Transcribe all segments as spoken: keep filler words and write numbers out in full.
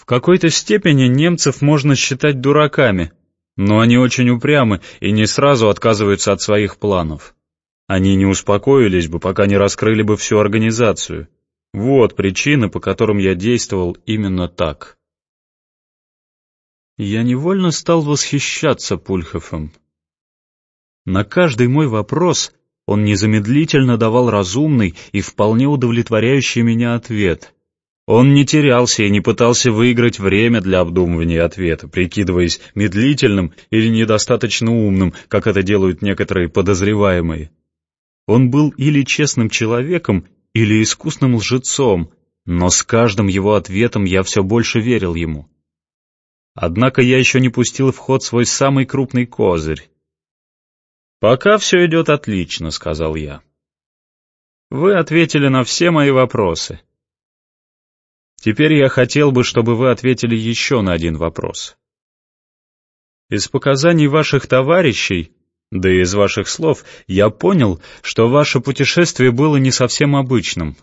В какой-то степени немцев можно считать дураками, но они очень упрямы и не сразу отказываются от своих планов. Они не успокоились бы, пока не раскрыли бы всю организацию. Вот причины, по которым я действовал именно так. Я невольно стал восхищаться Пульховым. На каждый мой вопрос он незамедлительно давал разумный и вполне удовлетворяющий меня ответ. Он не терялся и не пытался выиграть время для обдумывания ответа, прикидываясь медлительным или недостаточно умным, как это делают некоторые подозреваемые. Он был или честным человеком, или искусным лжецом, но с каждым его ответом я все больше верил ему. Однако я еще не пустил в ход свой самый крупный козырь. «Пока все идет отлично», — сказал я. «Вы ответили на все мои вопросы. Теперь я хотел бы, чтобы вы ответили еще на один вопрос. Из показаний ваших товарищей, да и из ваших слов, я понял, что ваше путешествие было не совсем обычным.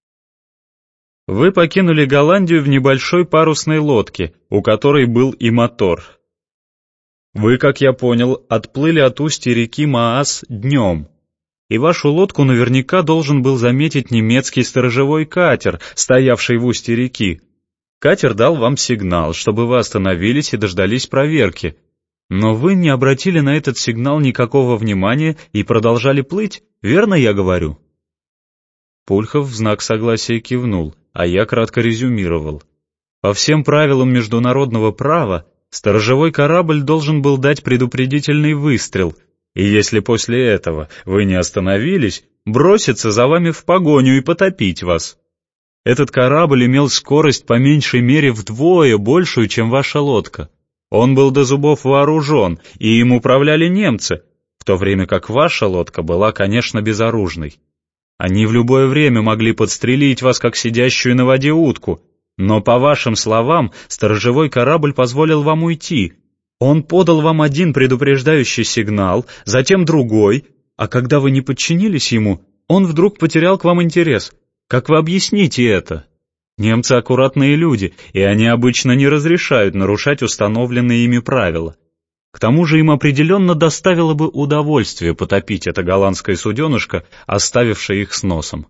Вы покинули Голландию в небольшой парусной лодке, у которой был и мотор. Вы, как я понял, отплыли от устья реки Маас днем, и вашу лодку наверняка должен был заметить немецкий сторожевой катер, стоявший в устье реки. Катер дал вам сигнал, чтобы вы остановились и дождались проверки, но вы не обратили на этот сигнал никакого внимания и продолжали плыть, верно я говорю?» Пульхов в знак согласия кивнул, а я кратко резюмировал. По всем правилам международного права, сторожевой корабль должен был дать предупредительный выстрел, и если после этого вы не остановились, броситься за вами в погоню и потопить вас. Этот корабль имел скорость по меньшей мере вдвое большую, чем ваша лодка. Он был до зубов вооружен, и им управляли немцы, в то время как ваша лодка была, конечно, безоружной. Они в любое время могли подстрелить вас, как сидящую на воде утку, но, по вашим словам, сторожевой корабль позволил вам уйти. Он подал вам один предупреждающий сигнал, затем другой, а когда вы не подчинились ему, он вдруг потерял к вам интерес. Как вы объясните это? Немцы аккуратные люди, и они обычно не разрешают нарушать установленные ими правила. К тому же им определенно доставило бы удовольствие потопить это голландское суденышко, оставившее их с носом.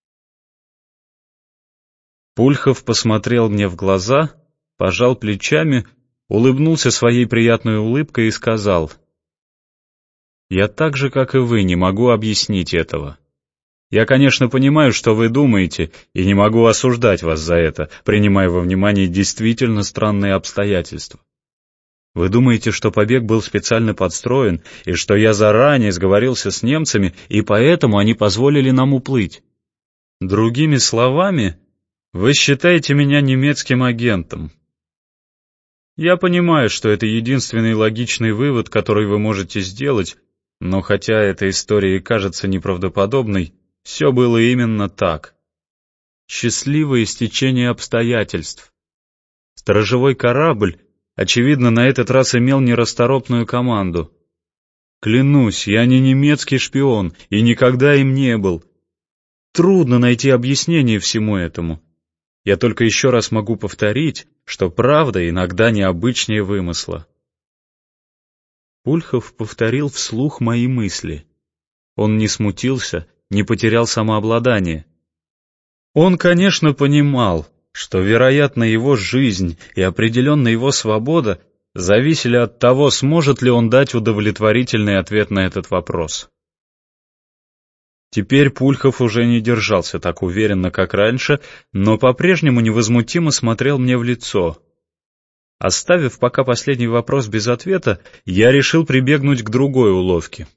Пульхов посмотрел мне в глаза, пожал плечами, улыбнулся своей приятной улыбкой и сказал: «Я так же, как и вы, не могу объяснить этого. Я, конечно, понимаю, что вы думаете, и не могу осуждать вас за это, принимая во внимание действительно странные обстоятельства. Вы думаете, что побег был специально подстроен, и что я заранее сговорился с немцами, и поэтому они позволили нам уплыть. Другими словами, вы считаете меня немецким агентом. Я понимаю, что это единственный логичный вывод, который вы можете сделать, но хотя эта история и кажется неправдоподобной, все было именно так. Счастливое стечение обстоятельств. Сторожевой корабль, очевидно, на этот раз имел нерасторопную команду. Клянусь, я не немецкий шпион и никогда им не был. Трудно найти объяснение всему этому. Я только еще раз могу повторить, что правда иногда необычнее вымысла». Пульхов повторил вслух мои мысли. Он не смутился, не потерял самообладание. Он, конечно, понимал, что, вероятно, его жизнь и определенно его свобода зависели от того, сможет ли он дать удовлетворительный ответ на этот вопрос. Теперь Пульхов уже не держался так уверенно, как раньше, но по-прежнему невозмутимо смотрел мне в лицо. Оставив пока последний вопрос без ответа, я решил прибегнуть к другой уловке.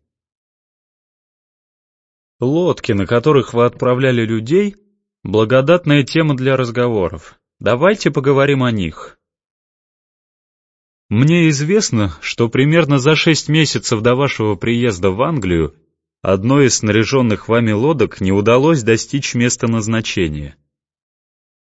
Лодки, на которых вы отправляли людей, — благодатная тема для разговоров. Давайте поговорим о них. Мне известно, что примерно за шесть месяцев до вашего приезда в Англию одной из снаряженных вами лодок не удалось достичь места назначения.